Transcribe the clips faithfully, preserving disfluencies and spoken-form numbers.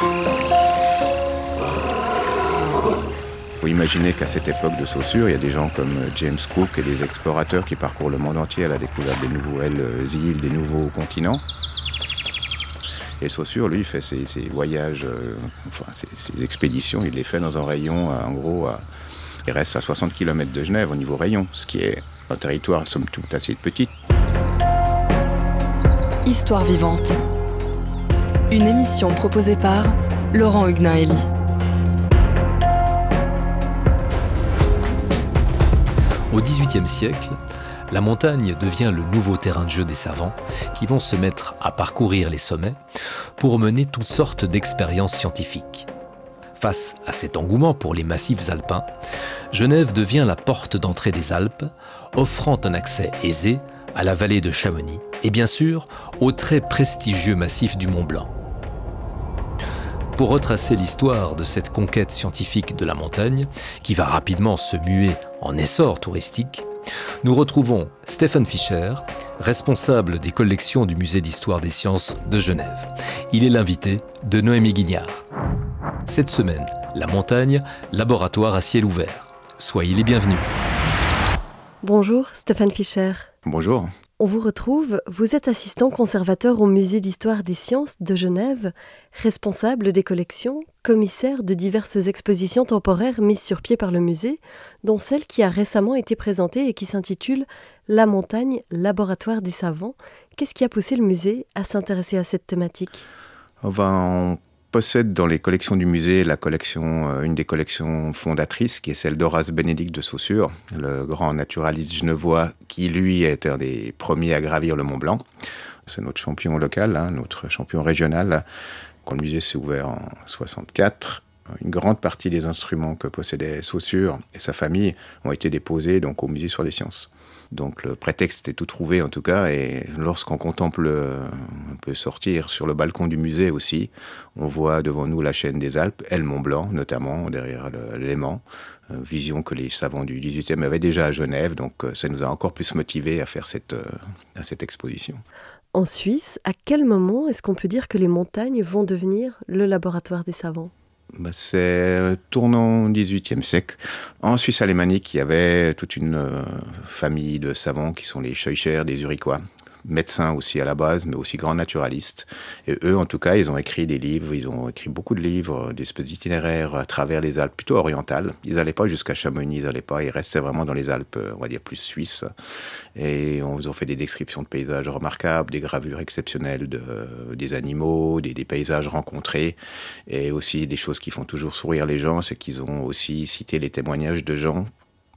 Il faut imaginer qu'à cette époque de Saussure, il y a des gens comme James Cook et des explorateurs qui parcourent le monde entier à la découverte des nouvelles îles, des nouveaux continents. Et Saussure, lui, fait ses, ses voyages, euh, enfin ses, ses expéditions, il les fait dans un rayon, en gros, à, il reste à soixante kilomètres de Genève au niveau rayon, ce qui est un territoire, somme toute, assez petit. Histoire vivante. Une émission proposée par Laurent Huguenin-Hélie. Au dix-huitième siècle, la montagne devient le nouveau terrain de jeu des savants qui vont se mettre à parcourir les sommets pour mener toutes sortes d'expériences scientifiques. Face à cet engouement pour les massifs alpins, Genève devient la porte d'entrée des Alpes, offrant un accès aisé à la vallée de Chamonix et bien sûr au très prestigieux massif du Mont Blanc. Pour retracer l'histoire de cette conquête scientifique de la montagne, qui va rapidement se muer en essor touristique, nous retrouvons Stéphane Fischer, responsable des collections du Musée d'Histoire des Sciences de Genève. Il est l'invité de Noémie Guignard. Cette semaine, la montagne, laboratoire à ciel ouvert. Soyez les bienvenus. Bonjour Stéphane Fischer. Bonjour. On vous retrouve, vous êtes assistant conservateur au Musée d'Histoire des Sciences de Genève, responsable des collections, commissaire de diverses expositions temporaires mises sur pied par le musée, dont celle qui a récemment été présentée et qui s'intitule « La montagne, laboratoire des savants ». Qu'est-ce qui a poussé le musée à s'intéresser à cette thématique ? On possède dans les collections du musée la collection, une des collections fondatrices, qui est celle d'Horace Bénédict de Saussure, le grand naturaliste genevois qui, lui, est un des premiers à gravir le Mont Blanc. C'est notre champion local, hein, notre champion régional. Quand le musée s'est ouvert en soixante-quatre, une grande partie des instruments que possédait Saussure et sa famille ont été déposés donc, au Musée d'Histoire des Sciences. Donc le prétexte était tout trouvé en tout cas, et lorsqu'on contemple, on peut sortir sur le balcon du musée aussi, on voit devant nous la chaîne des Alpes et le Mont Blanc notamment, derrière le, le Léman, vision que les savants du dix-huitième avaient déjà à Genève, donc ça nous a encore plus motivés à faire cette, à cette exposition. En Suisse, à quel moment est-ce qu'on peut dire que les montagnes vont devenir le laboratoire des savants ? Ben c'est tournant dix-huitième siècle. En Suisse alémanique, il y avait toute une euh, famille de savants qui sont les Scheucher, des Zurichois, médecins aussi à la base, mais aussi grands naturalistes. Et eux, en tout cas, ils ont écrit des livres, ils ont écrit beaucoup de livres, des espèces d'itinéraires à travers les Alpes, plutôt orientales. Ils n'allaient pas jusqu'à Chamonix, ils n'allaient pas, ils restaient vraiment dans les Alpes, on va dire plus suisses. Et on ils ont fait des descriptions de paysages remarquables, des gravures exceptionnelles de, euh, des animaux, des, des paysages rencontrés, et aussi des choses qui font toujours sourire les gens, c'est qu'ils ont aussi cité les témoignages de gens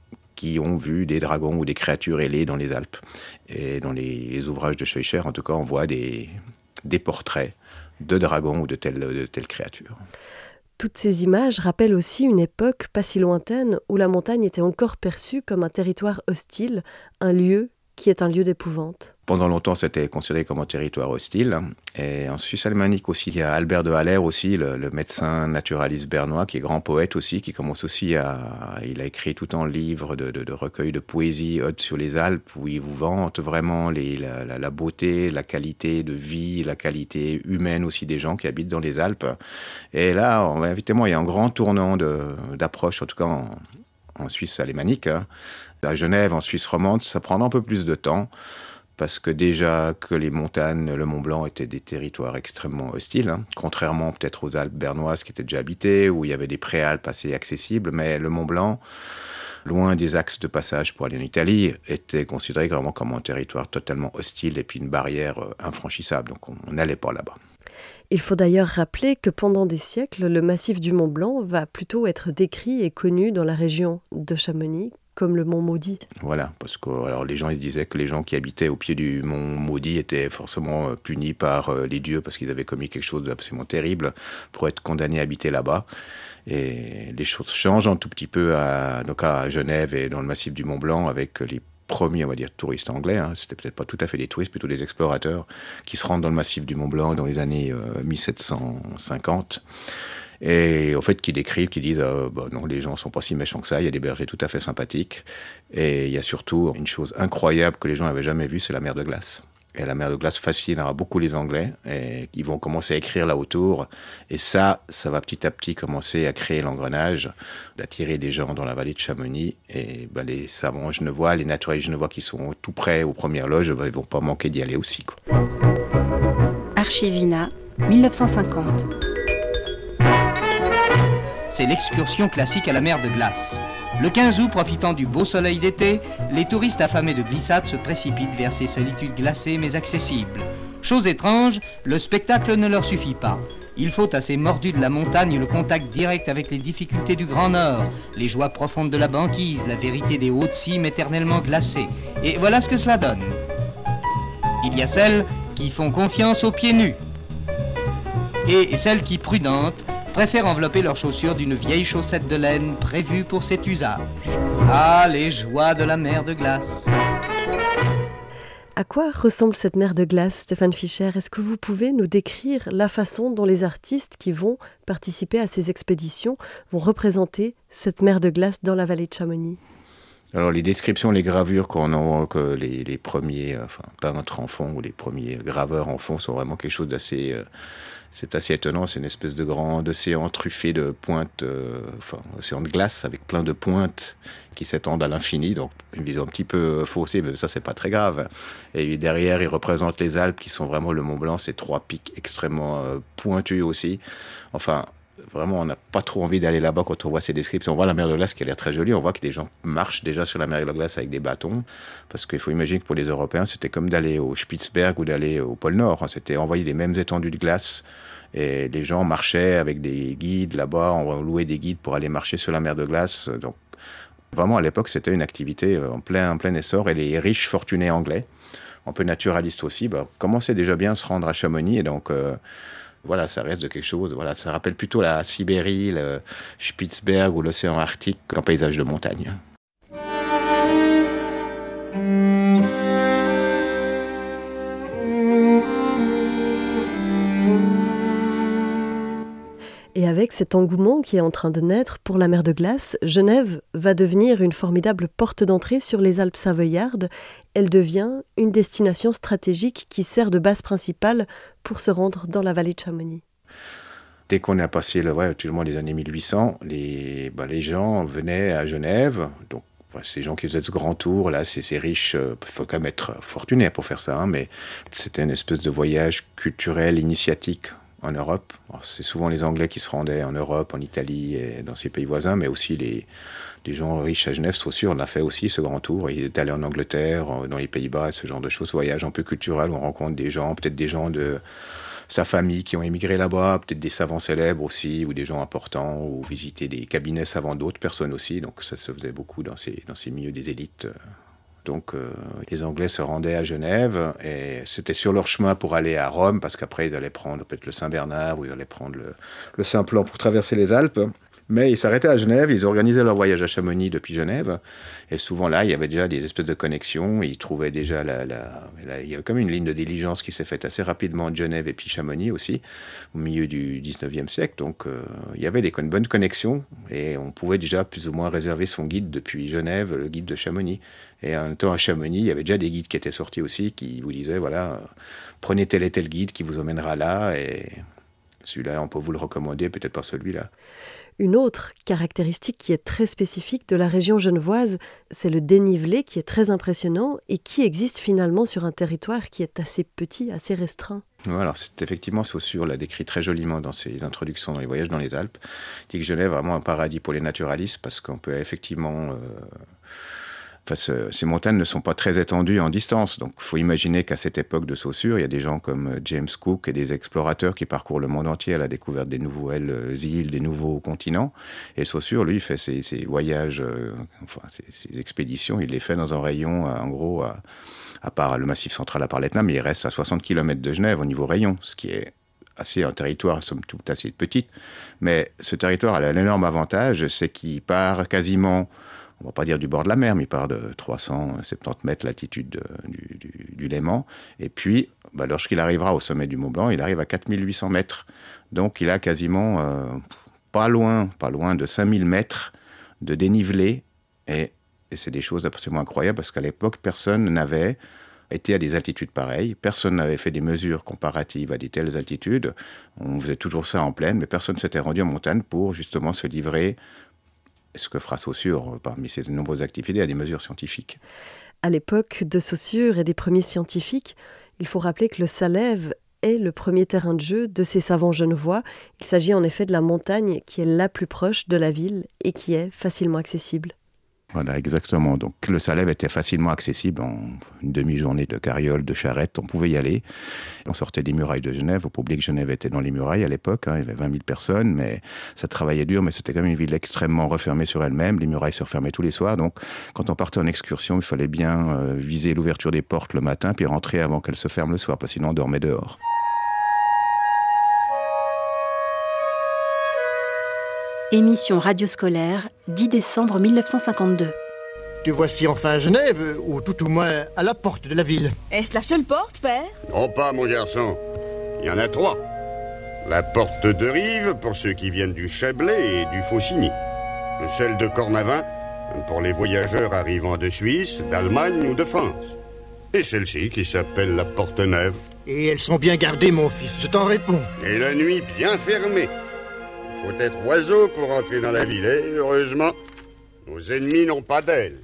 qui ont vu des dragons ou des créatures ailées dans les Alpes. Et dans les, les ouvrages de Scheucher, en tout cas, on voit des, des portraits de dragons ou de telles, de telles créatures. Toutes ces images rappellent aussi une époque pas si lointaine où la montagne était encore perçue comme un territoire hostile, un lieu qui est un lieu d'épouvante. Pendant longtemps, c'était considéré comme un territoire hostile. Et en Suisse alémanique aussi, il y a Albert de Haller aussi, le, le médecin naturaliste bernois, qui est grand poète aussi, qui commence aussi à... Il a écrit tout un livre de, de, de recueil de poésie, Ode sur les Alpes, où il vous vante vraiment les, la, la, la beauté, la qualité de vie, la qualité humaine aussi des gens qui habitent dans les Alpes. Et là, on va évidemment, il y a un grand tournant de, d'approche, en tout cas en, en Suisse alémanique. Hein. À Genève, en Suisse romande, ça prend un peu plus de temps, parce que déjà que les montagnes, le Mont Blanc étaient des territoires extrêmement hostiles, hein, contrairement peut-être aux Alpes bernoises qui étaient déjà habitées, où il y avait des préalpes assez accessibles, mais le Mont Blanc, loin des axes de passage pour aller en Italie, était considéré vraiment comme un territoire totalement hostile et puis une barrière infranchissable, donc on n'allait pas là-bas. Il faut d'ailleurs rappeler que pendant des siècles, le massif du Mont Blanc va plutôt être décrit et connu dans la région de Chamonix, comme le Mont Maudit. Voilà, parce que alors, les gens ils disaient que les gens qui habitaient au pied du Mont Maudit étaient forcément punis par euh, les dieux parce qu'ils avaient commis quelque chose d'absolument terrible pour être condamnés à habiter là-bas. Et les choses changent un tout petit peu à, donc à Genève et dans le massif du Mont Blanc avec les premiers, on va dire, touristes anglais. Hein. C'était peut-être pas tout à fait des touristes, plutôt des explorateurs qui se rendent dans le massif du Mont Blanc dans les années euh, mille sept cent cinquante. Et au fait, qui décrivent, qui disent euh, bah non, les gens sont pas si méchants que ça, il y a des bergers tout à fait sympathiques. Et il y a surtout une chose incroyable que les gens n'avaient jamais vue, c'est la mer de glace. Et la mer de glace fascinera beaucoup les Anglais et ils vont commencer à écrire là autour. Et ça, ça va petit à petit commencer à créer l'engrenage, d'attirer des gens dans la vallée de Chamonix. Et ben, les savants genevois, les naturalistes genevois qui sont tout près aux premières loges, ben, ils ne vont pas manquer d'y aller aussi, quoi. Archivina, dix-neuf cent cinquante. C'est l'excursion classique à la mer de glace. Le quinze août, profitant du beau soleil d'été, les touristes affamés de glissade se précipitent vers ces solitudes glacées mais accessibles. Chose étrange, le spectacle ne leur suffit pas. Il faut à ces mordus de la montagne le contact direct avec les difficultés du Grand Nord, les joies profondes de la banquise, la vérité des hautes cimes éternellement glacées. Et voilà ce que cela donne. Il y a celles qui font confiance aux pieds nus et celles qui, prudentes, préfèrent envelopper leurs chaussures d'une vieille chaussette de laine prévue pour cet usage. Ah, les joies de la mer de glace! À quoi ressemble cette mer de glace, Stéphane Fischer? Est-ce que vous pouvez nous décrire la façon dont les artistes qui vont participer à ces expéditions vont représenter cette mer de glace dans la vallée de Chamonix? Alors les descriptions, les gravures qu'on a, que les, les premiers enfin, peintres en font ou les premiers graveurs en font sont vraiment quelque chose d'assez... Euh, C'est assez étonnant, c'est une espèce de grand océan truffé de pointes, euh, enfin, océan de glace avec plein de pointes qui s'étendent à l'infini, donc une vision un petit peu faussée, mais ça, c'est pas très grave. Et derrière, il représente les Alpes qui sont vraiment le Mont Blanc, ces trois pics extrêmement euh, pointus aussi. Enfin, vraiment, on n'a pas trop envie d'aller là-bas quand on voit ces descriptions. On voit la mer de glace qui a l'air très jolie, on voit que les gens marchent déjà sur la mer de glace avec des bâtons, parce qu'il faut imaginer que pour les Européens, c'était comme d'aller au Spitzberg ou d'aller au pôle Nord. C'était envoyer les mêmes étendues de glace. Et les gens marchaient avec des guides là-bas, on louait des guides pour aller marcher sur la mer de glace. Donc vraiment à l'époque c'était une activité en plein, en plein essor. Et les riches fortunés anglais, un peu naturalistes aussi, bah, commençaient déjà bien à se rendre à Chamonix. Et donc euh, voilà, ça reste de quelque chose. Voilà, ça rappelle plutôt la Sibérie, le Spitzberg ou l'océan Arctique qu'un paysage de montagne. Et avec cet engouement qui est en train de naître pour la mer de glace, Genève va devenir une formidable porte d'entrée sur les Alpes savoyardes. Elle devient une destination stratégique qui sert de base principale pour se rendre dans la vallée de Chamonix. Dès qu'on a passé le, ouais, tout le monde les années mille huit cents, les, bah, les gens venaient à Genève, donc ouais, ces gens qui faisaient ce grand tour, là, c'est ces riches, il euh, faut quand même être fortuné pour faire ça, hein, mais c'était une espèce de voyage culturel, initiatique en Europe. Alors, c'est souvent les Anglais qui se rendaient en Europe, en Italie et dans ces pays voisins, mais aussi les, les gens riches à Genève, sont sûrs, on a fait aussi ce grand tour. Il est allé en Angleterre, dans les Pays-Bas, ce genre de choses, voyage un peu culturel, on rencontre des gens, peut-être des gens de sa famille qui ont émigré là-bas, peut-être des savants célèbres aussi, ou des gens importants, ou visiter des cabinets savants d'autres personnes aussi, donc ça se faisait beaucoup dans ces, dans ces milieux des élites. Donc euh, les Anglais se rendaient à Genève et c'était sur leur chemin pour aller à Rome parce qu'après ils allaient prendre peut-être le Saint-Bernard ou ils allaient prendre le, le Simplon pour traverser les Alpes. Mais ils s'arrêtaient à Genève, ils organisaient leur voyage à Chamonix depuis Genève. Et souvent là, il y avait déjà des espèces de connexions. Ils trouvaient déjà la, la, la, il y a comme une ligne de diligence qui s'est faite assez rapidement entre Genève et puis Chamonix aussi, au milieu du dix-neuvième siècle. Donc euh, il y avait des une bonne connexions et on pouvait déjà plus ou moins réserver son guide depuis Genève, le guide de Chamonix. Et en même temps à Chamonix, il y avait déjà des guides qui étaient sortis aussi, qui vous disaient, voilà, euh, prenez tel et tel guide qui vous emmènera là et celui-là, on peut vous le recommander, peut-être pas celui-là. Une autre caractéristique qui est très spécifique de la région genevoise, c'est le dénivelé qui est très impressionnant et qui existe finalement sur un territoire qui est assez petit, assez restreint. Ouais, alors c'est effectivement, Saussure l'a décrit très joliment dans ses introductions dans les voyages dans les Alpes. Il dit que Genève est vraiment un paradis pour les naturalistes parce qu'on peut effectivement... Euh, Enfin, ce, ces montagnes ne sont pas très étendues en distance. Donc, il faut imaginer qu'à cette époque de Saussure, il y a des gens comme James Cook et des explorateurs qui parcourent le monde entier à la découverte des nouvelles îles, des nouveaux continents. Et Saussure, lui, fait ses, ses voyages, euh, enfin, ses, ses expéditions, il les fait dans un rayon, en gros, à, à part le Massif central, à part l'Etna, mais il reste à soixante kilomètres de Genève au niveau rayon, ce qui est assez un territoire, somme toute, assez petit. Mais ce territoire a l'énorme avantage, c'est qu'il part quasiment... on ne va pas dire du bord de la mer, mais il part de trois cent soixante-dix mètres latitude de, du, du, du Léman. Et puis, bah, lorsqu'il arrivera au sommet du Mont Blanc, il arrive à quatre mille huit cents mètres. Donc, il a quasiment euh, pas loin, pas loin de cinq mille mètres de dénivelé. Et, et c'est des choses absolument incroyables parce qu'à l'époque, personne n'avait étaient à des altitudes pareilles. Personne n'avait fait des mesures comparatives à des telles altitudes. On faisait toujours ça en plaine, mais personne ne s'était rendu en montagne pour justement se livrer, ce que fera Saussure parmi ses nombreuses activités, à des mesures scientifiques. À l'époque de Saussure et des premiers scientifiques, il faut rappeler que le Salève est le premier terrain de jeu de ces savants genevois. Il s'agit en effet de la montagne qui est la plus proche de la ville et qui est facilement accessible. Voilà, exactement. Donc le Salève était facilement accessible en une demi-journée de carriole, de charrette, on pouvait y aller. On sortait des murailles de Genève, au public Genève était dans les murailles à l'époque, hein, il y avait vingt mille personnes, mais ça travaillait dur, mais c'était quand même une ville extrêmement refermée sur elle-même, les murailles se refermaient tous les soirs, donc quand on partait en excursion, il fallait bien euh, viser l'ouverture des portes le matin, puis rentrer avant qu'elles se ferment le soir, parce que sinon on dormait dehors. Émission radioscolaire, dix décembre mille neuf cent cinquante-deux. Te voici enfin à Genève, ou tout au moins à la porte de la ville. Est-ce la seule porte, père? Non pas, mon garçon. Il y en a trois. La porte de Rive, pour ceux qui viennent du Chablais et du Faucigny. Celle de Cornavin, pour les voyageurs arrivant de Suisse, d'Allemagne ou de France. Et celle-ci qui s'appelle la Porte Neuve. Et elles sont bien gardées, mon fils, je t'en réponds. Et la nuit bien fermée. Il faut être oiseau pour entrer dans la ville, et heureusement, nos ennemis n'ont pas d'ailes.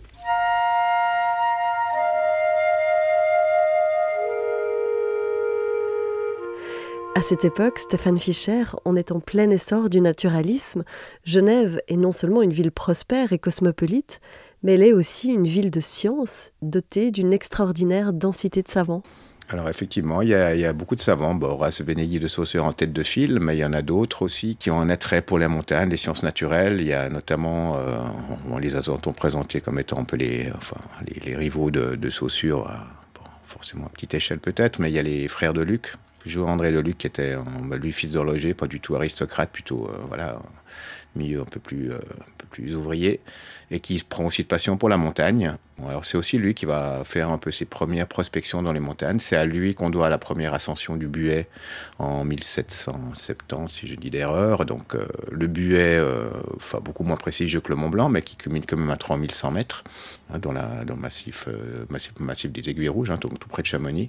À cette époque, Stéphane Fischer, on est en plein essor du naturalisme. Genève est non seulement une ville prospère et cosmopolite, mais elle est aussi une ville de science, dotée d'une extraordinaire densité de savants. Alors effectivement, il y, a, il y a beaucoup de savants. Bon, Horace Bénéguy de Saussure en tête de file, mais il y en a d'autres aussi qui ont un attrait pour les montagnes, les sciences naturelles. Il y a notamment, euh, on les a présentés comme étant un peu les, enfin, les, les rivaux de, de Saussure, à, bon, forcément à petite échelle peut-être, mais il y a les frères de Luc. Jean-André de Luc qui était, euh, lui, fils d'horloger, pas du tout aristocrate, plutôt, euh, voilà, milieu un peu plus, euh, un peu plus ouvrier, et qui prend aussi de passion pour la montagne. Bon, alors c'est aussi lui qui va faire un peu ses premières prospections dans les montagnes. C'est à lui qu'on doit la première ascension du Buet en mille sept cent soixante-dix, si je dis d'erreur. Donc euh, le Buet, euh, enfin beaucoup moins prestigieux que le Mont Blanc, mais qui culmine quand même à trois mille cent mètres, hein, dans, la, dans le massif, euh, massif, massif des Aiguilles Rouges, hein, tout, tout près de Chamonix.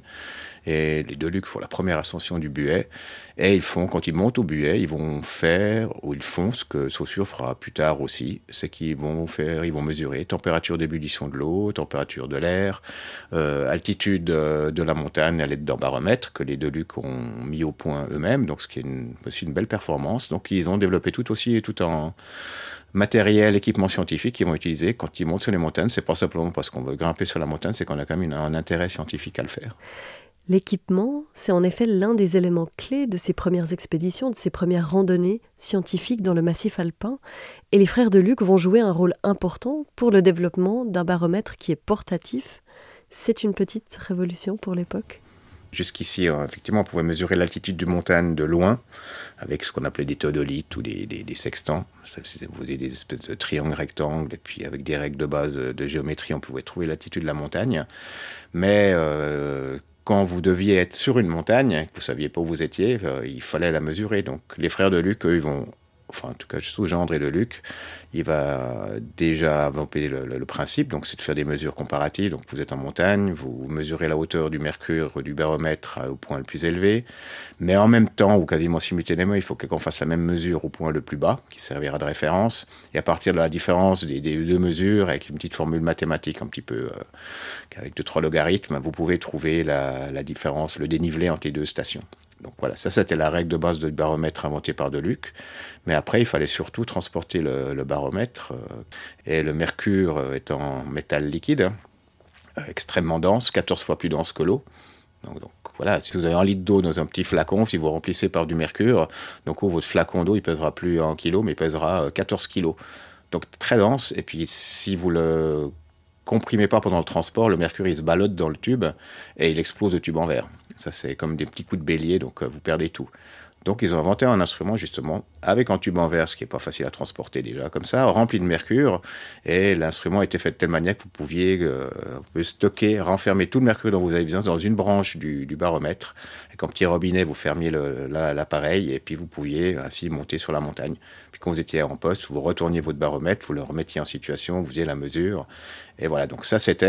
Et les deux Lucs font la première ascension du Buet. Et ils font, quand ils montent au Buet, ils vont faire, ou ils font ce que Saussure fera plus tard aussi, c'est qu'ils vont faire, ils vont mesurer température d'ébullition de l'eau, température de l'air, euh, altitude euh, de la montagne à l'aide d'un baromètre que les deux Lucs ont mis au point eux-mêmes, donc ce qui est une, aussi une belle performance. Donc ils ont développé tout aussi, tout en matériel, équipement scientifique qu'ils vont utiliser quand ils montent sur les montagnes. C'est pas simplement parce qu'on veut grimper sur la montagne, c'est qu'on a quand même une, un intérêt scientifique à le faire. L'équipement, c'est en effet l'un des éléments clés de ces premières expéditions, de ces premières randonnées scientifiques dans le massif alpin. Et les frères de Luc vont jouer un rôle important pour le développement d'un baromètre qui est portatif. C'est une petite révolution pour l'époque. Jusqu'ici, effectivement, on pouvait mesurer l'altitude du montagne de loin avec ce qu'on appelait des théodolites ou des, des, des sextants. Ça, vous avez des espèces de triangles rectangles et puis avec des règles de base de géométrie, on pouvait trouver l'altitude de la montagne. Mais euh, quand vous deviez être sur une montagne, que vous ne saviez pas où vous étiez, euh, il fallait la mesurer. Donc les frères de Luc, eux, ils vont, enfin en tout cas sous Jean-André de Luc, il va déjà inventer le, le, le principe, donc c'est de faire des mesures comparatives. Donc vous êtes en montagne, vous mesurez la hauteur du mercure du baromètre au point le plus élevé, mais en même temps, ou quasiment simultanément, il faut qu'on fasse la même mesure au point le plus bas, qui servira de référence, et à partir de la différence des, des deux mesures, avec une petite formule mathématique un petit peu, euh, avec deux, trois logarithmes, vous pouvez trouver la, la différence, le dénivelé entre les deux stations. Donc voilà, ça c'était la règle de base du baromètre inventée par De Luc. Mais après, il fallait surtout transporter le, le baromètre. Euh, et le mercure euh, est en métal liquide, euh, extrêmement dense, quatorze fois plus dense que l'eau. Donc, donc voilà, si vous avez un litre d'eau dans un petit flacon, si vous remplissez par du mercure, donc oh, votre flacon d'eau, il pèsera plus un kilo, mais il pèsera quatorze kilos. Donc très dense. Et puis si vous le comprimez pas pendant le transport, le mercure il se ballotte dans le tube et il explose le tube en verre. Ça c'est comme des petits coups de bélier, donc euh, vous perdez tout. Donc ils ont inventé un instrument justement avec un tube en verre, ce qui n'est pas facile à transporter déjà comme ça, rempli de mercure, et l'instrument a été fait de telle manière que vous pouviez euh, stocker, renfermer tout le mercure dont vous avez besoin dans une branche du, du baromètre. Avec un petit robinet, vous fermiez le, la, l'appareil et puis vous pouviez ainsi monter sur la montagne. Puis quand vous étiez en poste, vous retourniez votre baromètre, vous le remettiez en situation, vous faisiez la mesure. Et voilà, donc ça c'était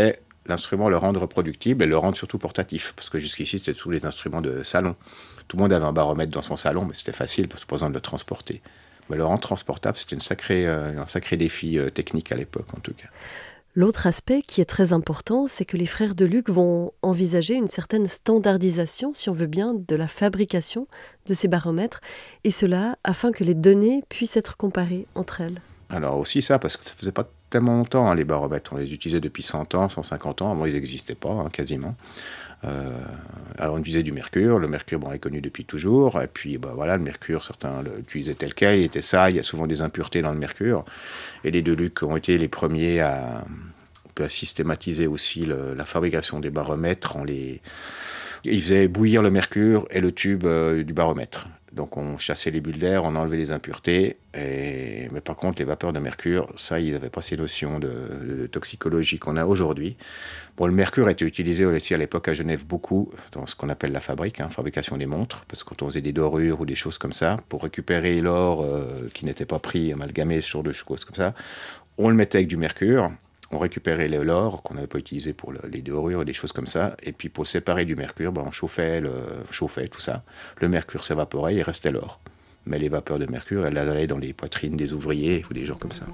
l'instrument, le rendre reproductible et le rendre surtout portatif. Parce que jusqu'ici, c'était tous les instruments de salon. Tout le monde avait un baromètre dans son salon, mais c'était facile, parce que pas besoin de le transporter. Mais le rendre transportable, c'était une sacrée, euh, un sacré défi euh, technique à l'époque, en tout cas. L'autre aspect qui est très important, c'est que les frères Deluc vont envisager une certaine standardisation, si on veut bien, de la fabrication de ces baromètres, et cela afin que les données puissent être comparées entre elles. Alors aussi ça, parce que ça faisait pas tellement longtemps, hein, les baromètres. On les utilisait depuis cent ans, cent cinquante ans. Avant, ils n'existaient pas, hein, quasiment. Euh, alors on utilisait du mercure. Le mercure, bon, est connu depuis toujours. Et puis, bah, voilà, le mercure, certains l'utilisaient tel quel. Il était sale. Il y a souvent des impuretés dans le mercure. Et les Deluc ont été les premiers à, à systématiser aussi le, la fabrication des baromètres. En les... Ils faisaient bouillir le mercure et le tube euh, du baromètre. Donc on chassait les bulles d'air, on enlevait les impuretés. Et... Mais par contre, les vapeurs de mercure, ça, ils n'avaient pas ces notions de, de toxicologie qu'on a aujourd'hui. Bon, le mercure était utilisé aussi à l'époque à Genève beaucoup dans ce qu'on appelle la fabrique, hein, fabrication des montres, parce que quand on faisait des dorures ou des choses comme ça, pour récupérer l'or euh, qui n'était pas pris, amalgamé, ce genre de choses comme ça, on le mettait avec du mercure. On récupérait l'or qu'on n'avait pas utilisé pour le, les dorures et des choses comme ça. Et puis pour le séparer du mercure, ben on chauffait, le, chauffait tout ça. Le mercure s'évaporait, il restait l'or. Mais les vapeurs de mercure, elles allaient dans les poitrines des ouvriers ou des gens comme ça.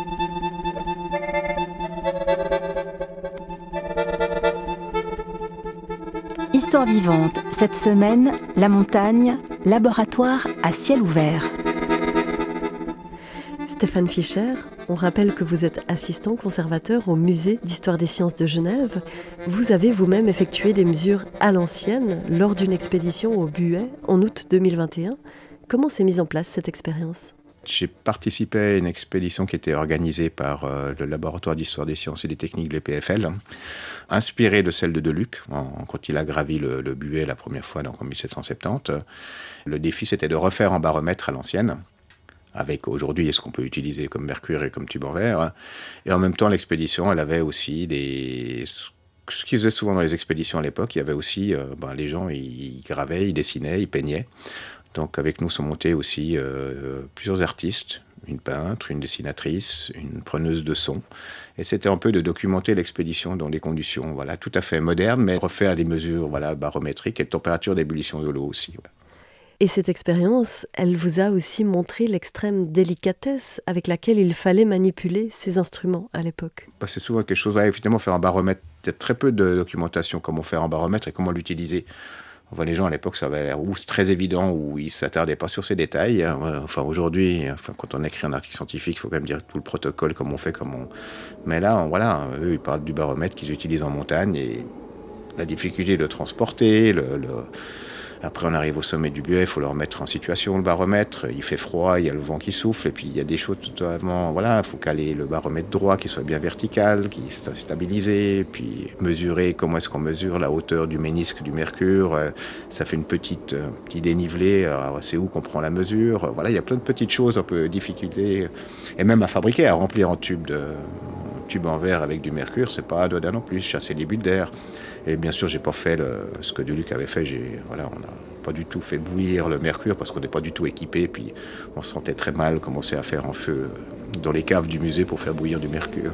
Histoire vivante, cette semaine, la montagne, laboratoire à ciel ouvert. Stéphane Fischer, on rappelle que vous êtes assistant conservateur au musée d'histoire des sciences de Genève. Vous avez vous-même effectué des mesures à l'ancienne lors d'une expédition au Buet en août deux mille vingt et un. Comment s'est mise en place cette expérience ? J'ai participé à une expédition qui était organisée par euh, le laboratoire d'histoire des sciences et des techniques de l'E P F L, hein, inspirée de celle de Deluc, en, quand il a gravi le, le Buet la première fois, donc en mille sept cent soixante-dix. Le défi, c'était de refaire un baromètre à l'ancienne, avec aujourd'hui ce qu'on peut utiliser comme mercure et comme tube en verre. Et en même temps, l'expédition, elle avait aussi des... Ce qu'ils faisaient souvent dans les expéditions à l'époque, il y avait aussi... Euh, ben, les gens, ils, ils gravaient, ils dessinaient, ils peignaient. Donc avec nous sont montés aussi euh, plusieurs artistes, une peintre, une dessinatrice, une preneuse de son. Et c'était un peu de documenter l'expédition dans des conditions voilà, tout à fait modernes, mais refaire des mesures voilà, barométriques et de température d'ébullition de l'eau aussi. Ouais. Et cette expérience, elle vous a aussi montré l'extrême délicatesse avec laquelle il fallait manipuler ces instruments à l'époque. Bah, c'est souvent quelque chose, ouais, effectivement, faire un baromètre, il y a très peu de documentation, comment faire un baromètre et comment l'utiliser. Enfin, les gens à l'époque, ça avait l'air ou très évident, ou ils ne s'attardaient pas sur ces détails. Enfin, aujourd'hui, enfin, quand on écrit un article scientifique, il faut quand même dire tout le protocole, comme on fait, comme on... Mais là, on, voilà, eux, ils parlent du baromètre qu'ils utilisent en montagne et la difficulté de transporter, le... le... Après, on arrive au sommet du Buet, il faut le remettre en situation, le baromètre. Il fait froid, il y a le vent qui souffle, et puis il y a des choses totalement... Voilà, il faut caler le baromètre droit, qui soit bien vertical, qui soit stabilisé, puis mesurer comment est-ce qu'on mesure la hauteur du ménisque du mercure. Ça fait une petite, un petit dénivelé, alors c'est où qu'on prend la mesure. Voilà, il y a plein de petites choses, un peu difficultés. Et même à fabriquer, à remplir un tube, de, un tube en verre avec du mercure, c'est pas anodin non plus, chasser les bulles d'air. Et bien sûr, j'ai pas fait le, ce que Deluc avait fait. J'ai, voilà, on n'a pas du tout fait bouillir le mercure parce qu'on n'est pas du tout équipé. Puis on se sentait très mal commencer à faire un feu dans les caves du musée pour faire bouillir du mercure.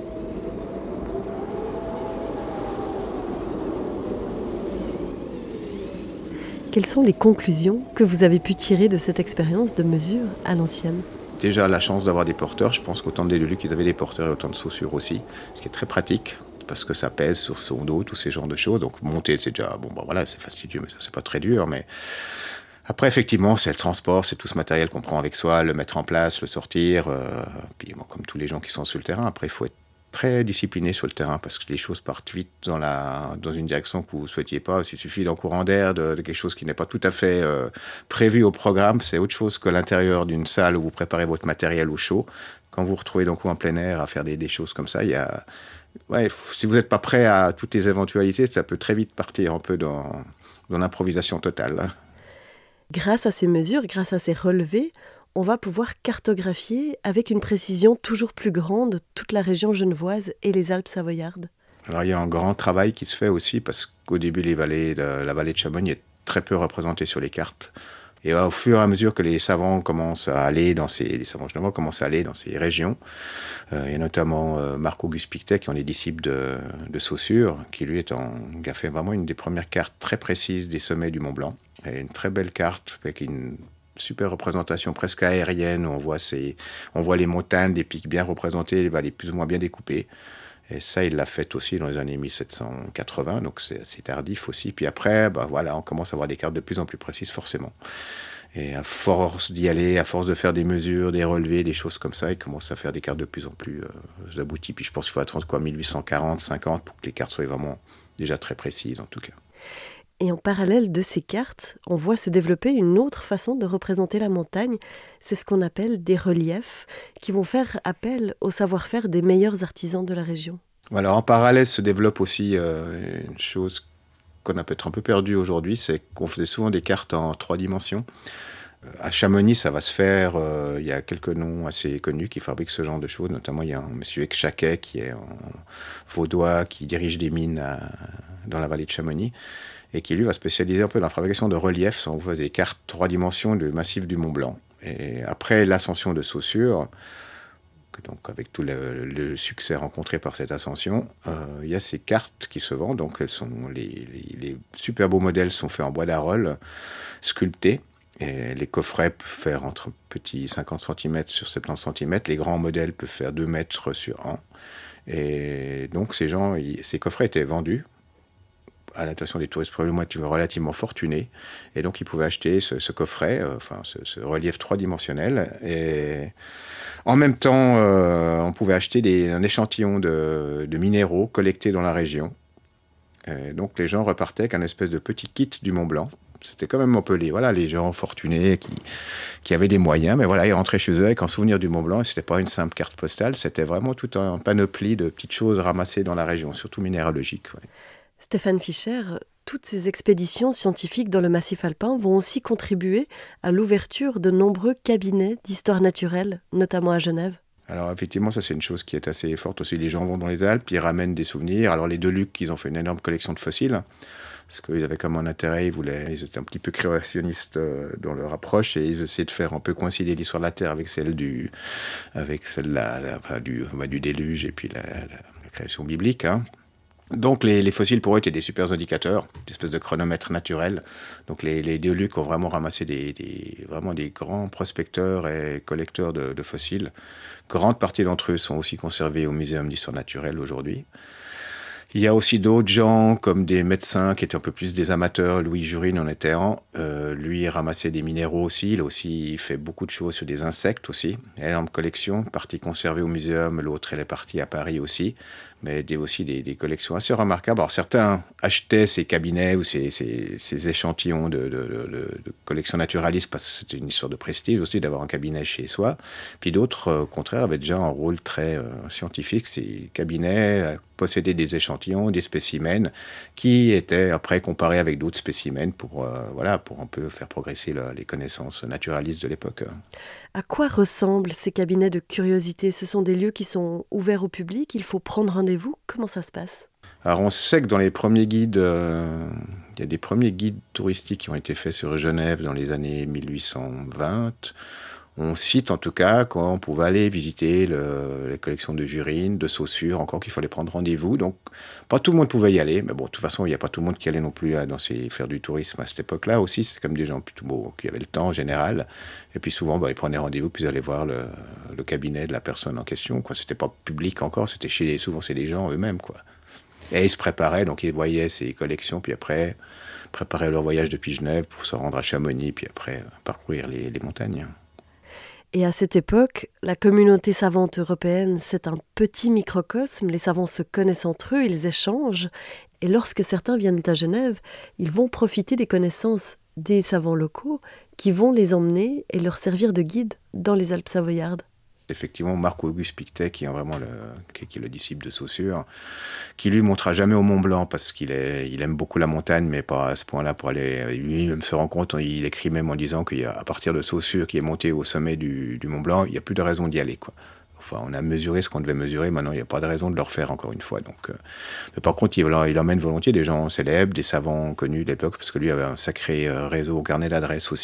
Quelles sont les conclusions que vous avez pu tirer de cette expérience de mesure à l'ancienne ? Déjà, la chance d'avoir des porteurs. Je pense qu'au temps des Deluc, ils avaient des porteurs et autant de chaussures aussi, ce qui est très pratique. Parce que ça pèse sur son dos, tous ces genres de choses. Donc monter, c'est déjà, bon, ben voilà, c'est fastidieux, mais ça, c'est pas très dur. Mais après, effectivement, c'est le transport, c'est tout ce matériel qu'on prend avec soi, le mettre en place, le sortir. Euh, puis, bon, comme tous les gens qui sont sur le terrain, après, il faut être très discipliné sur le terrain parce que les choses partent vite dans, la, dans une direction que vous ne souhaitiez pas. Il suffit d'un courant d'air, de, de quelque chose qui n'est pas tout à fait euh, prévu au programme. C'est autre chose que l'intérieur d'une salle où vous préparez votre matériel au chaud. Quand vous vous retrouvez d'un coup en plein air à faire des, des choses comme ça, il y a... Ouais, si vous n'êtes pas prêt à toutes les éventualités, ça peut très vite partir un peu dans, dans l'improvisation totale. Grâce à ces mesures, grâce à ces relevés, on va pouvoir cartographier avec une précision toujours plus grande toute la région genevoise et les Alpes savoyardes. Alors il y a un grand travail qui se fait aussi parce qu'au début, les vallées de, la vallée de Chamonix est très peu représentée sur les cartes. Et au fur et à mesure que les savants commencent à aller dans ces, les savants genevois commencent à aller dans ces régions, euh, il y a notamment euh, Marc-Auguste Pictet, qui est un des disciples de, de Saussure, qui lui est en, qui a fait vraiment une des premières cartes très précises des sommets du Mont Blanc. Et une très belle carte avec une super représentation presque aérienne, où on voit, ces, on voit les montagnes, les pics bien représentés, les vallées plus ou moins bien découpées. Et ça, il l'a fait aussi dans les années mille sept cent quatre-vingts, donc c'est assez tardif aussi. Puis après, bah voilà, on commence à avoir des cartes de plus en plus précises, forcément. Et à force d'y aller, à force de faire des mesures, des relevés, des choses comme ça, il commence à faire des cartes de plus en plus euh, abouties. Puis je pense qu'il faut attendre quoi, mille huit cent quarante, cinquante, pour que les cartes soient vraiment déjà très précises, en tout cas. Et en parallèle de ces cartes, on voit se développer une autre façon de représenter la montagne. C'est ce qu'on appelle des reliefs, qui vont faire appel au savoir-faire des meilleurs artisans de la région. Alors en parallèle se développe aussi euh, une chose qu'on a peut-être un peu perdue aujourd'hui, c'est qu'on faisait souvent des cartes en trois dimensions. À Chamonix, ça va se faire. Euh, il y a quelques noms assez connus qui fabriquent ce genre de choses. Notamment, il y a un monsieur Exchaquet qui est en vaudois, qui dirige des mines à, dans la vallée de Chamonix, et qui lui va spécialiser un peu dans la fabrication de reliefs. On faisait des cartes trois dimensions du massif du Mont Blanc. Et après l'ascension de Saussure, donc avec tout le, le succès rencontré par cette ascension, euh, il y a ces cartes qui se vendent. Donc elles sont, les, les, les super beaux modèles sont faits en bois d'Arol, sculptés. Et les coffrets peuvent faire entre petits cinquante centimètres sur soixante-dix centimètres. Les grands modèles peuvent faire deux mètres sur un. Et donc ces gens, ils, ces coffrets étaient vendus à l'attention des touristes probablement relativement fortunés. Et donc ils pouvaient acheter ce, ce coffret, euh, enfin ce, ce relief trois-dimensionnel. Et en même temps, euh, on pouvait acheter des, un échantillon de, de minéraux collectés dans la région. Et donc les gens repartaient avec un espèce de petit kit du Mont Blanc. C'était quand même un peu les, voilà, les gens fortunés qui, qui avaient des moyens, mais voilà, ils rentraient chez eux avec un souvenir du Mont Blanc, et c'était pas une simple carte postale, c'était vraiment tout un panoplie de petites choses ramassées dans la région, surtout minéralogiques. Ouais. Stéphane Fischer, toutes ces expéditions scientifiques dans le massif alpin vont aussi contribuer à l'ouverture de nombreux cabinets d'histoire naturelle, notamment à Genève. Alors effectivement, ça c'est une chose qui est assez forte aussi. Les gens vont dans les Alpes, ils ramènent des souvenirs. Alors les Deluc, ils ont fait une énorme collection de fossiles, parce qu'ils avaient comme un intérêt, ils, voulaient, ils étaient un petit peu créationnistes dans leur approche, et ils essayaient de faire un peu coïncider l'histoire de la Terre avec celle du, avec celle de la, la, enfin, du, du déluge et puis la, la, la création biblique, hein. Donc les, les fossiles pour eux étaient des super indicateurs, des espèces de chronomètres naturels. Donc les, les Deluc ont vraiment ramassé des, des, vraiment des grands prospecteurs et collecteurs de, de fossiles. Grande partie d'entre eux sont aussi conservés au Muséum d'histoire naturelle aujourd'hui. Il y a aussi d'autres gens, comme des médecins qui étaient un peu plus des amateurs. Louis Jurine en était un. Euh, lui, il ramassait des minéraux aussi. Il a aussi fait beaucoup de choses sur des insectes aussi. Énorme collection, partie conservée au muséum. L'autre, elle est partie à Paris aussi. Mais des, aussi des, des collections assez remarquables. Alors certains achetaient ces cabinets ou ces, ces, ces échantillons de, de, de, de collections naturalistes parce que c'était une histoire de prestige aussi d'avoir un cabinet chez soi. Puis d'autres, euh, au contraire, avaient déjà un rôle très euh, scientifique. Ces cabinets euh, possédaient des échantillons, des spécimens qui étaient après comparés avec d'autres spécimens pour, euh, voilà, pour un peu faire progresser le, les connaissances naturalistes de l'époque. À quoi ressemblent ces cabinets de curiosité ? Ce sont des lieux qui sont ouverts au public, il faut prendre rendez-vous. Comment ça se passe ? Alors on sait que dans les premiers guides, euh, il y a des premiers guides touristiques qui ont été faits sur Genève dans les années mille huit cent vingt. On cite en tout cas quand on pouvait aller visiter le, les collections de Jurine, de Saussure, encore qu'il fallait prendre rendez-vous. Donc pas tout le monde pouvait y aller, mais bon, de toute façon, il n'y a pas tout le monde qui allait non plus à, dans ces, faire du tourisme à cette époque-là aussi. C'est comme des gens plutôt beaux, qui avaient le temps en général. Et puis souvent, bah, ils prenaient rendez-vous, puis ils allaient voir le, le cabinet de la personne en question. Quoi. C'était pas public encore, c'était chez les, souvent c'est les gens eux-mêmes, quoi. Et ils se préparaient, donc ils voyaient ces collections, puis après préparaient leur voyage depuis Genève pour se rendre à Chamonix, puis après parcourir les, les montagnes. Et à cette époque, la communauté savante européenne, c'est un petit microcosme. Les savants se connaissent entre eux, ils échangent. Et lorsque certains viennent à Genève, ils vont profiter des connaissances des savants locaux qui vont les emmener et leur servir de guide dans les Alpes savoyardes. Effectivement, Marc-Auguste Pictet, qui est vraiment le, qui est le disciple de Saussure, qui lui ne montera jamais au Mont Blanc parce qu'il est, il aime beaucoup la montagne, mais pas à ce point-là pour aller. Lui-même se rend compte, il écrit même en disant qu'à partir de Saussure, qui est monté au sommet du, du Mont Blanc, il n'y a plus de raison d'y aller, quoi. Enfin, on a mesuré ce qu'on devait mesurer, maintenant il n'y a pas de raison de le refaire encore une fois. Donc, euh, mais par contre, il, il emmène volontiers des gens célèbres, des savants connus de l'époque, parce que lui avait un sacré euh, réseau au carnet d'adresses aussi.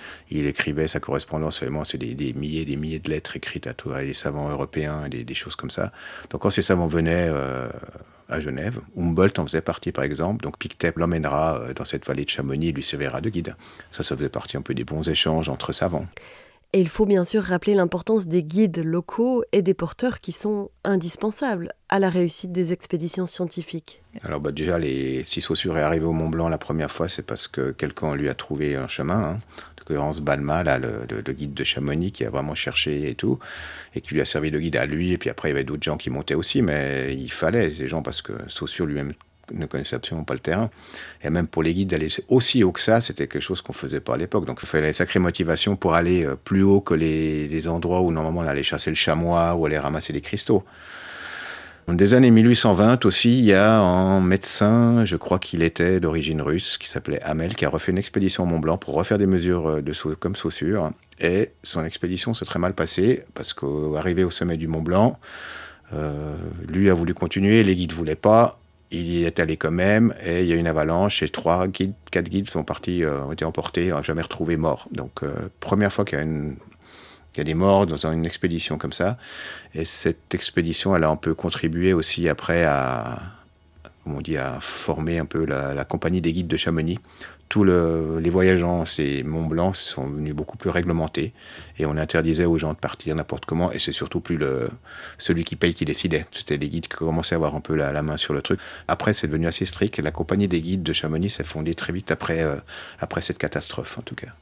Il écrivait sa correspondance, vraiment, c'est des, des milliers et des milliers de lettres écrites à, tous les savants européens, des, des choses comme ça. Donc quand ces savants venaient euh, à Genève, Humboldt en faisait partie par exemple, donc Pictet l'emmènera dans cette vallée de Chamonix et lui servira de guide. Ça, ça faisait partie un peu des bons échanges entre savants. Et il faut bien sûr rappeler l'importance des guides locaux et des porteurs qui sont indispensables à la réussite des expéditions scientifiques. Alors bah déjà, les... si Saussure est arrivé au Mont Blanc la première fois, c'est parce que quelqu'un lui a trouvé un chemin. Hein. Hans Balma, là, le, le, le guide de Chamonix, qui a vraiment cherché et tout, et qui lui a servi de guide à lui. Et puis après, il y avait d'autres gens qui montaient aussi, mais il fallait ces gens parce que Saussure lui-même ne connaissait absolument pas le terrain. Et même pour les guides d'aller aussi haut que ça, c'était quelque chose qu'on ne faisait pas à l'époque. Donc il fallait une sacrée motivation pour aller plus haut que les, les endroits où normalement on allait chasser le chamois ou aller ramasser les cristaux. Dans les années mille huit cent vingt aussi, il y a un médecin, je crois qu'il était d'origine russe, qui s'appelait Hamel, qui a refait une expédition au Mont Blanc pour refaire des mesures de, comme Saussure. Et son expédition s'est très mal passée, parce qu'arrivé au sommet du Mont Blanc, euh, lui a voulu continuer, les guides ne voulaient pas. Il y est allé quand même, et il y a eu une avalanche, et trois guides, quatre guides sont partis, euh, ont été emportés, n'ont jamais retrouvé morts. Donc, euh, première fois qu'il y a, une, qu'il y a des morts dans une expédition comme ça. Et cette expédition, elle a un peu contribué aussi après à, comment on dit, à former un peu la, la compagnie des guides de Chamonix. Tous le, les voyages en ces Mont Blanc sont venus beaucoup plus réglementés et on interdisait aux gens de partir n'importe comment et c'est surtout plus le, celui qui paye qui décidait. C'était les guides qui commençaient à avoir un peu la, la main sur le truc. Après, c'est devenu assez strict et la compagnie des guides de Chamonix s'est fondée très vite après, euh, après cette catastrophe en tout cas.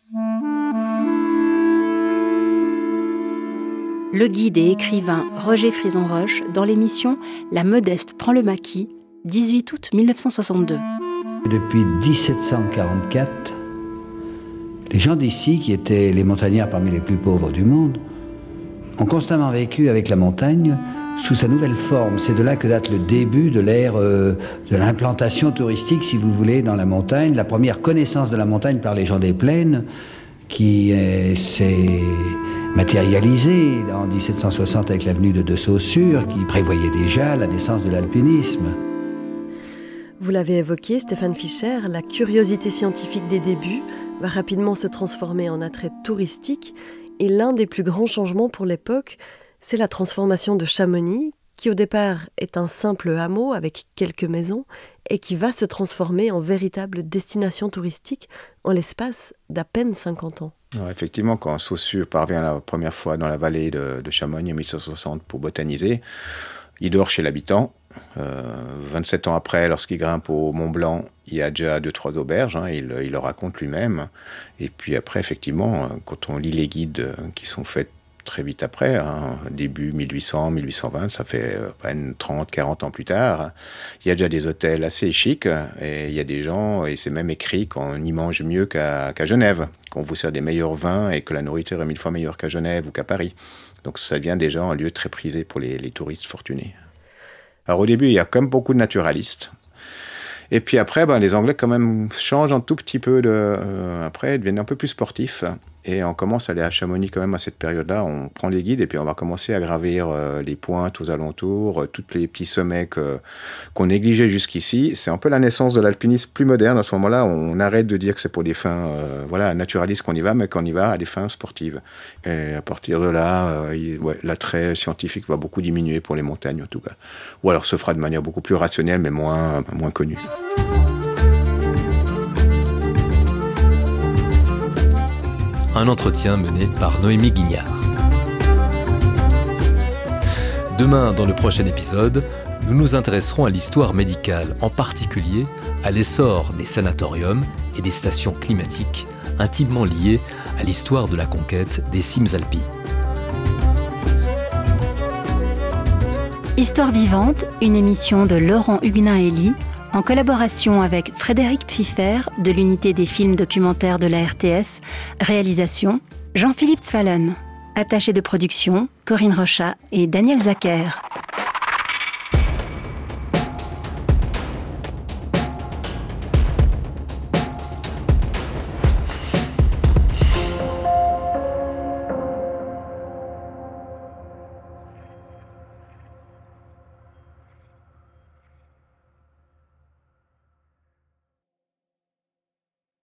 Le guide et écrivain Roger Frison-Roche dans l'émission La Modeste prend le maquis, dix-huit août mille neuf cent soixante-deux. Depuis dix-sept cent quarante-quatre, les gens d'ici, qui étaient les montagnards parmi les plus pauvres du monde, ont constamment vécu avec la montagne sous sa nouvelle forme. C'est de là que date le début de l'ère euh, de l'implantation touristique, si vous voulez, dans la montagne, la première connaissance de la montagne par les gens des plaines, qui euh, s'est matérialisée en dix-sept cent soixante avec l'avenue de, de Saussure, qui prévoyait déjà la naissance de l'alpinisme. Vous l'avez évoqué, Stéphane Fischer, la curiosité scientifique des débuts va rapidement se transformer en attrait touristique et l'un des plus grands changements pour l'époque, c'est la transformation de Chamonix, qui au départ est un simple hameau avec quelques maisons et qui va se transformer en véritable destination touristique en l'espace d'à peine cinquante ans. Alors effectivement, quand Saussure parvient la première fois dans la vallée de, de Chamonix en mille sept cent soixante pour botaniser, il dort chez l'habitant. Euh, vingt-sept ans après, lorsqu'il grimpe au Mont Blanc, il y a déjà deux, trois auberges, hein, il, il le raconte lui-même. Et puis après, effectivement, quand on lit les guides qui sont faits très vite après, hein, début mille huit cents, mille huit cent vingt, ça fait euh, trente, quarante ans plus tard, il y a déjà des hôtels assez chics, et il y a des gens, et c'est même écrit qu'on y mange mieux qu'à, qu'à Genève, qu'on vous sert des meilleurs vins et que la nourriture est mille fois meilleure qu'à Genève ou qu'à Paris. Donc ça devient déjà un lieu très prisé pour les, les touristes fortunés. Alors au début, il y a quand même beaucoup de naturalistes. Et puis après, ben, les Anglais quand même changent un tout petit peu. De, euh, après, ils deviennent un peu plus sportifs. Et on commence à aller à Chamonix quand même à cette période-là. On prend les guides et puis on va commencer à gravir euh, les pointes aux alentours, euh, tous les petits sommets que, qu'on négligeait jusqu'ici. C'est un peu la naissance de l'alpinisme plus moderne. À ce moment-là, on arrête de dire que c'est pour des fins euh, voilà, naturalistes qu'on y va, mais qu'on y va à des fins sportives. Et à partir de là, euh, il, ouais, l'attrait scientifique va beaucoup diminuer pour les montagnes en tout cas. Ou alors se fera de manière beaucoup plus rationnelle, mais moins, moins connue. Un entretien mené par Noémie Guignard. Demain, dans le prochain épisode, nous nous intéresserons à l'histoire médicale, en particulier à l'essor des sanatoriums et des stations climatiques, intimement liées à l'histoire de la conquête des cimes alpines. Histoire vivante, une émission de Laurent Huguenin-Hélie, en collaboration avec Frédéric Pfiffer de l'unité des films documentaires de la R T S, réalisation Jean-Philippe Zwallen, attaché de production Corinne Rochat et Daniel Zacher.